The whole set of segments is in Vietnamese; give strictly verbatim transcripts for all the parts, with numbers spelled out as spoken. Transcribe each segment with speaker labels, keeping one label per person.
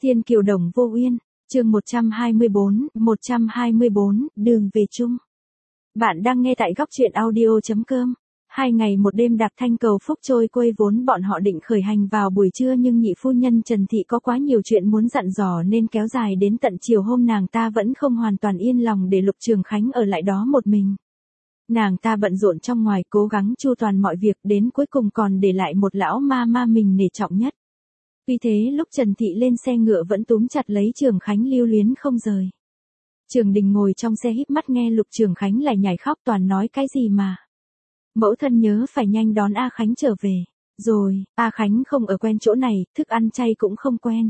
Speaker 1: Thiên kiều đồng vô uyên, chương một trăm hai mươi bốn, một trăm hai mươi bốn, đường về chung. Bạn đang nghe tại góc truyện audio chấm com. Hai ngày một đêm đạp thanh cầu phúc trôi quây, vốn bọn họ định khởi hành vào buổi trưa nhưng nhị phu nhân Trần Thị có quá nhiều chuyện muốn dặn dò nên kéo dài đến tận chiều hôm nàng ta vẫn không hoàn toàn yên lòng để Lục Trường Khánh ở lại đó một mình. Nàng ta bận rộn trong ngoài cố gắng chu toàn mọi việc, đến cuối cùng còn để lại một lão ma ma mình nể trọng nhất. Vì thế lúc Trần Thị lên xe ngựa vẫn túm chặt lấy Trường Khánh lưu luyến không rời. Trường Đình ngồi trong xe híp mắt nghe Lục Trường Khánh lại nhảy khóc toàn nói cái gì mà. Mẫu thân nhớ phải nhanh đón A Khánh trở về. Rồi, A Khánh không ở quen chỗ này, thức ăn chay cũng không quen.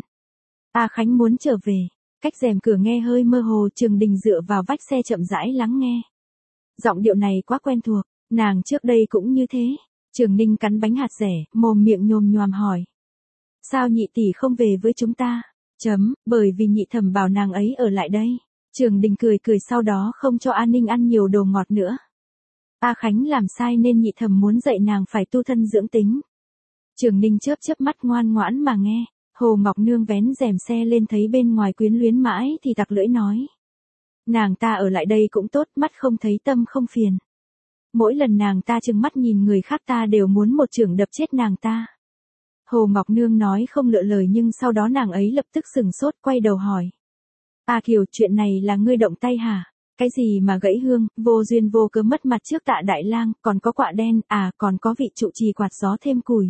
Speaker 1: A Khánh muốn trở về. Cách rèm cửa nghe hơi mơ hồ, Trường Đình dựa vào vách xe chậm rãi lắng nghe. Giọng điệu này quá quen thuộc, nàng trước đây cũng như thế. Trường Ninh cắn bánh hạt dẻ, mồm miệng nhồm nhoàm hỏi. Sao nhị tỷ không về với chúng ta? Chấm, bởi vì nhị thẩm bảo nàng ấy ở lại đây. Trường Đình cười cười sau đó không cho An Ninh ăn nhiều đồ ngọt nữa. A Khánh làm sai nên nhị thẩm muốn dạy nàng phải tu thân dưỡng tính. Trường Ninh chớp chớp mắt ngoan ngoãn mà nghe. Hồ Ngọc Nương vén rèm xe lên thấy bên ngoài quyến luyến mãi thì tặc lưỡi nói. Nàng ta ở lại đây cũng tốt, mắt không thấy tâm không phiền. Mỗi lần nàng ta trừng mắt nhìn người khác ta đều muốn một chưởng đập chết nàng ta. Hồ Ngọc Nương nói không lựa lời nhưng sau đó nàng ấy lập tức sừng sốt quay đầu hỏi. A Kiều, chuyện này là ngươi động tay hả? Cái gì mà gãy hương, vô duyên vô cớ mất mặt trước Tạ Đại Lang, còn có quạ đen, à còn có vị trụ trì quạt gió thêm củi.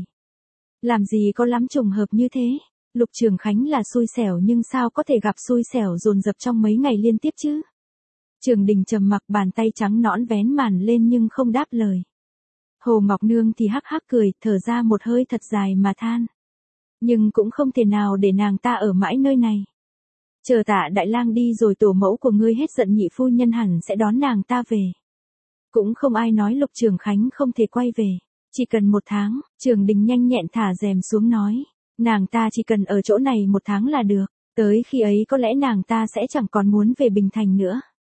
Speaker 1: Làm gì có lắm trùng hợp như thế? Lục Trường Khánh là xui xẻo nhưng sao có thể gặp xui xẻo dồn dập trong mấy ngày liên tiếp chứ? Trường Đình trầm mặc, bàn tay trắng nõn vén màn lên nhưng không đáp lời. Hồ Ngọc Nương thì hắc hắc cười, thở ra một hơi thật dài mà than. Nhưng cũng không thể nào để nàng ta ở mãi nơi này. Chờ Tạ Đại Lang đi rồi tổ mẫu của ngươi hết giận nhị phu nhân hẳn sẽ đón nàng ta về. Cũng không ai nói Lục Trường Khánh không thể quay về. Chỉ cần một tháng, Trường Đình nhanh nhẹn thả rèm xuống nói. Nàng ta chỉ cần ở chỗ này một tháng là được. Tới khi ấy có lẽ nàng ta sẽ chẳng còn muốn về Bình Thành nữa.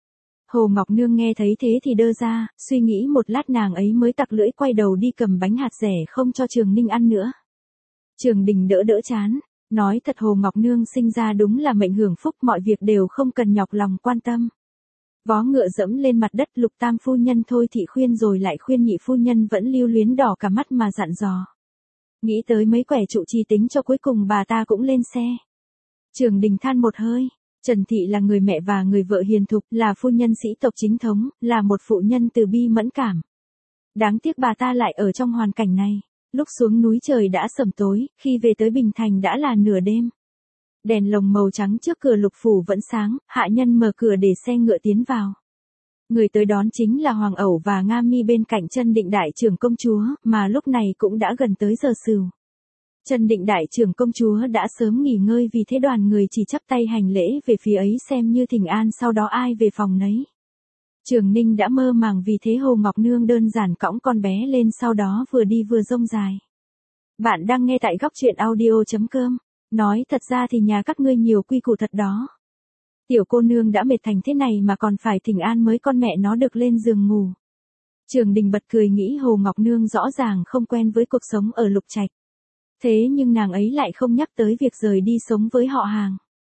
Speaker 1: Hồ Ngọc Nương nghe thấy thế thì đơ ra, suy nghĩ một lát nàng ấy mới tặc lưỡi quay đầu đi cầm bánh hạt dẻ không cho Trường Ninh ăn nữa. Trường Đình đỡ đỡ chán, nói thật Hồ Ngọc Nương sinh ra đúng là mệnh hưởng phúc, mọi việc đều không cần nhọc lòng quan tâm. Vó ngựa dẫm lên mặt đất, Lục Tam phu nhân thôi thị khuyên rồi lại khuyên nhị phu nhân vẫn lưu luyến đỏ cả mắt mà dặn dò. Nghĩ tới mấy quẻ trụ trì tính cho cuối cùng bà ta cũng lên xe. Trường Đình than một hơi. Trần Thị là người mẹ và người vợ hiền thục, là phu nhân sĩ tộc chính thống, là một phụ nhân từ bi mẫn cảm. Đáng tiếc bà ta lại ở trong hoàn cảnh này. Lúc xuống núi trời đã sẩm tối, khi về tới Bình Thành đã là nửa đêm. Đèn lồng màu trắng trước cửa Lục phủ vẫn sáng, hạ nhân mở cửa để xe ngựa tiến vào. Người tới đón chính là Hoàng Ẩu và Nga Mi bên cạnh Chân Định Đại trưởng công chúa, mà lúc này cũng đã gần tới giờ sửu. Chân Định Đại trưởng công chúa đã sớm nghỉ ngơi, vì thế đoàn người chỉ chắp tay hành lễ về phía ấy xem như thỉnh an, sau đó ai về phòng nấy. Trường Ninh đã mơ màng, vì thế Hồ Ngọc Nương đơn giản cõng con bé lên, sau đó vừa đi vừa rông dài. Bạn đang nghe tại góc truyện audio chấm com. Nói thật ra thì nhà các ngươi nhiều quy củ thật đó. Tiểu cô nương đã mệt thành thế này mà còn phải thỉnh an mới con mẹ nó được lên giường ngủ. Trường Đình bật cười nghĩ Hồ Ngọc Nương rõ ràng không quen với cuộc sống ở Lục Trạch. Thế nhưng nàng ấy lại không nhắc tới việc rời đi sống với họ hàng.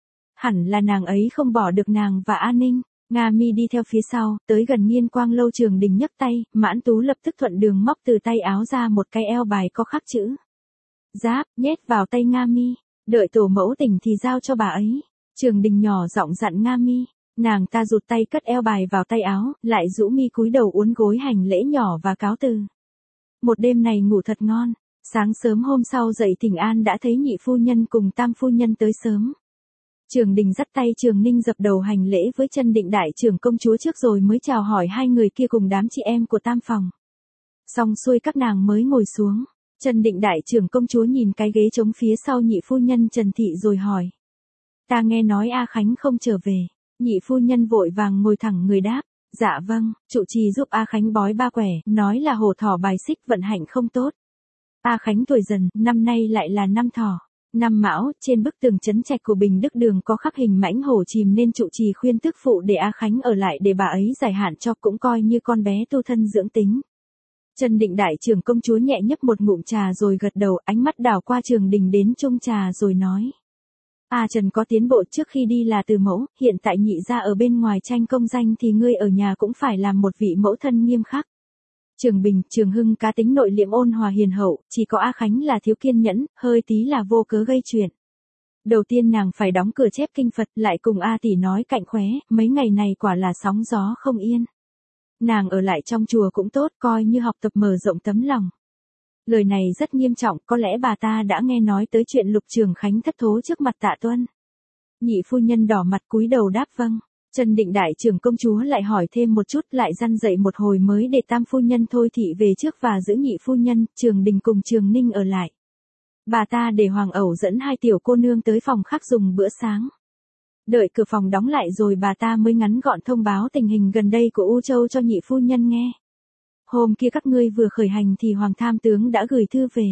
Speaker 1: Hẳn là nàng ấy không bỏ được nàng và An Ninh. Nga Mi đi theo phía sau, tới gần Nghiên Quang lâu, Trường Đình nhấc tay, Mãn Tú lập tức thuận đường móc từ tay áo ra một cái eo bài có khắc chữ Giáp, nhét vào tay Nga Mi. Đợi tổ mẫu tỉnh thì giao cho bà ấy. Trường Đình nhỏ giọng dặn Nga Mi. Nàng ta rụt tay cất eo bài vào tay áo, lại rũ mi cúi đầu uốn gối hành lễ nhỏ và cáo từ. Một đêm này ngủ thật ngon. Sáng sớm hôm sau dậy thỉnh an đã thấy nhị phu nhân cùng tam phu nhân tới sớm. Trường Đình dắt tay Trường Ninh dập đầu hành lễ với Chân Định Đại trưởng công chúa trước rồi mới chào hỏi hai người kia cùng đám chị em của tam phòng. Xong xuôi các nàng mới ngồi xuống. Chân Định Đại trưởng công chúa nhìn cái ghế trống phía sau nhị phu nhân Trần Thị rồi hỏi. Ta nghe nói A Khánh không trở về. Nhị phu nhân vội vàng ngồi thẳng người đáp. Dạ vâng, trụ trì giúp A Khánh bói ba quẻ, nói là hổ thỏ bài xích vận hạnh không tốt. A Khánh tuổi dần, năm nay lại là năm thỏ. Năm Mão, trên bức tường trấn trạch của Bình Đức Đường có khắc hình mãnh hổ chìm nên trụ trì khuyên tức phụ để A Khánh ở lại để bà ấy giải hạn cho, cũng coi như con bé tu thân dưỡng tính. Chân Định Đại trưởng công chúa nhẹ nhấp một ngụm trà rồi gật đầu, ánh mắt đảo qua Trường Đình đến chung trà rồi nói. A Trần có tiến bộ, trước khi đi là từ mẫu, hiện tại nhị gia ở bên ngoài tranh công danh thì ngươi ở nhà cũng phải làm một vị mẫu thân nghiêm khắc. Trường Bình, Trường Hưng cá tính nội liễm ôn hòa hiền hậu, chỉ có A Khánh là thiếu kiên nhẫn, hơi tí là vô cớ gây chuyện. Đầu tiên nàng phải đóng cửa chép kinh Phật, lại cùng A tỷ nói cạnh khóe, mấy ngày này quả là sóng gió không yên. Nàng ở lại trong chùa cũng tốt, coi như học tập mở rộng tấm lòng. Lời này rất nghiêm trọng, có lẽ bà ta đã nghe nói tới chuyện Lục Trường Khánh thất thố trước mặt Tạ Tuân. Nhị phu nhân đỏ mặt cúi đầu đáp vâng. Trần Định đại trưởng công chúa lại hỏi thêm một chút, lại răn dậy một hồi mới để tam phu nhân thôi thị về trước và giữ nhị phu nhân, Trường Đình cùng Trường Ninh ở lại. Bà ta để Hoàng Ẩu dẫn hai tiểu cô nương tới phòng khác dùng bữa sáng. Đợi cửa phòng đóng lại rồi bà ta mới ngắn gọn thông báo tình hình gần đây của U Châu cho nhị phu nhân nghe. Hôm kia các ngươi vừa khởi hành thì Hoàng Tham Tướng đã gửi thư về.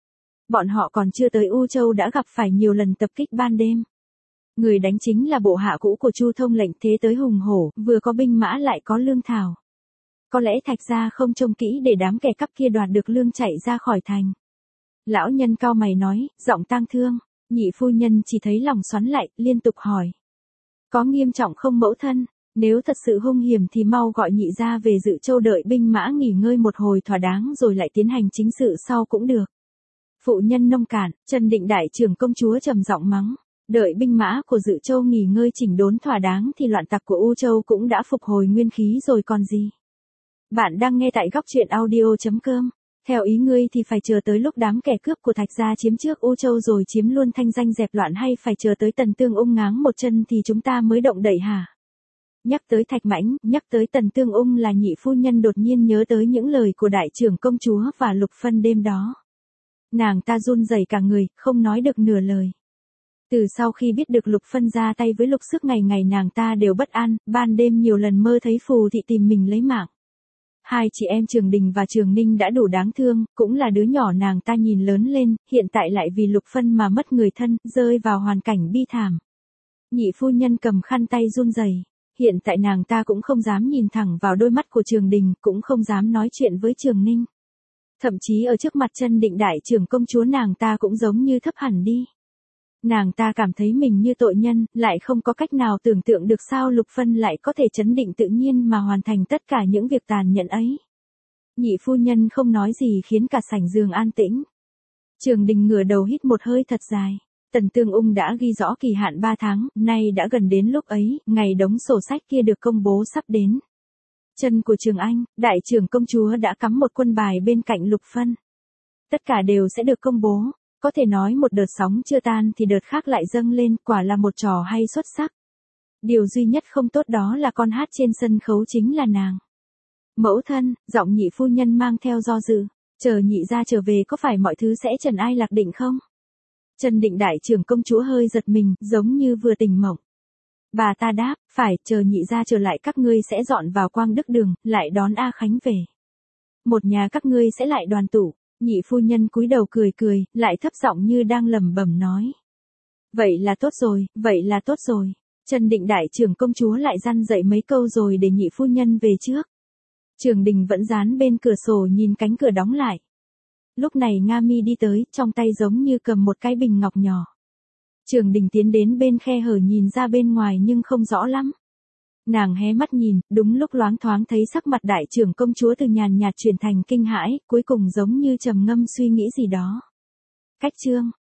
Speaker 1: Bọn họ còn chưa tới U Châu đã gặp phải nhiều lần tập kích ban đêm. Người đánh chính là bộ hạ cũ của Chu Thông lệnh, thế tới hùng hổ, vừa có binh mã lại có lương thảo. Có lẽ Thạch gia không trông kỹ để đám kẻ cắp kia đoạt được lương chạy ra khỏi thành. Lão nhân cao mày nói, giọng tang thương. Nhị phu nhân chỉ thấy lòng xoắn lại, liên tục hỏi. Có nghiêm trọng không mẫu thân? Nếu thật sự hung hiểm thì mau gọi nhị gia về Dự Châu đợi binh mã nghỉ ngơi một hồi thỏa đáng rồi lại tiến hành chính sự sau cũng được. Phụ nhân nông cạn, Trần Định đại trưởng công chúa trầm giọng mắng. Đợi binh mã của Dự Châu nghỉ ngơi chỉnh đốn thỏa đáng thì loạn tặc của U Châu cũng đã phục hồi nguyên khí rồi còn gì. Bạn đang nghe tại góc truyện audio chấm com. Theo ý ngươi thì phải chờ tới lúc đám kẻ cướp của Thạch gia chiếm trước U Châu rồi chiếm luôn thanh danh dẹp loạn, hay phải chờ tới Tần Tương Ung ngáng một chân thì chúng ta mới động đậy hả? Nhắc tới Thạch Mãnh, nhắc tới Tần Tương Ung là nhị phu nhân đột nhiên nhớ tới những lời của đại trưởng công chúa và Lục Phân đêm đó. Nàng ta run rẩy cả người, không nói được nửa lời. Từ sau khi biết được Lục Phân ra tay với Lục Sức, ngày ngày nàng ta đều bất an, ban đêm nhiều lần mơ thấy Phù thị tìm mình lấy mạng. Hai chị em Trường Đình và Trường Ninh đã đủ đáng thương, cũng là đứa nhỏ nàng ta nhìn lớn lên, hiện tại lại vì Lục Phân mà mất người thân, rơi vào hoàn cảnh bi thảm. Nhị phu nhân cầm khăn tay run rẩy. Hiện tại nàng ta cũng không dám nhìn thẳng vào đôi mắt của Trường Đình, cũng không dám nói chuyện với Trường Ninh. Thậm chí ở trước mặt Trần Định đại trưởng công chúa nàng ta cũng giống như thấp hẳn đi. Nàng ta cảm thấy mình như tội nhân, lại không có cách nào tưởng tượng được sao Lục Phân lại có thể trấn định tự nhiên mà hoàn thành tất cả những việc tàn nhẫn ấy. Nhị phu nhân không nói gì khiến cả sảnh giường an tĩnh. Trường Đình ngửa đầu hít một hơi thật dài. Tần Tương Ung đã ghi rõ kỳ hạn ba tháng, nay đã gần đến lúc ấy, ngày đống sổ sách kia được công bố sắp đến. Chân của Trường Anh, đại trưởng công chúa đã cắm một quân bài bên cạnh Lục Phân. Tất cả đều sẽ được công bố. Có thể nói một đợt sóng chưa tan thì đợt khác lại dâng lên, quả là một trò hay xuất sắc. Điều duy nhất không tốt đó là con hát trên sân khấu chính là nàng. Mẫu thân, giọng nhị phu nhân mang theo do dự, chờ nhị gia trở về có phải mọi thứ sẽ trần ai lạc định không? Trần Định đại trưởng công chúa hơi giật mình, giống như vừa tỉnh mộng. Bà ta đáp, phải, chờ nhị gia trở lại các ngươi sẽ dọn vào Quang Đức Đường, lại đón A Khánh về. Một nhà các ngươi sẽ lại đoàn tụ. Nhị phu nhân cúi đầu cười cười, lại thấp giọng như đang lẩm bẩm nói. Vậy là tốt rồi, vậy là tốt rồi. Trần Định đại trưởng công chúa lại răn dậy mấy câu rồi để nhị phu nhân về trước. Trường Đình vẫn dán bên cửa sổ nhìn cánh cửa đóng lại. Lúc này Nga Mi đi tới, trong tay giống như cầm một cái bình ngọc nhỏ. Trường Đình tiến đến bên khe hở nhìn ra bên ngoài nhưng không rõ lắm. Nàng hé mắt nhìn, đúng lúc loáng thoáng thấy sắc mặt đại trưởng công chúa từ nhàn nhạt chuyển thành kinh hãi, cuối cùng giống như trầm ngâm suy nghĩ gì đó. Cách chương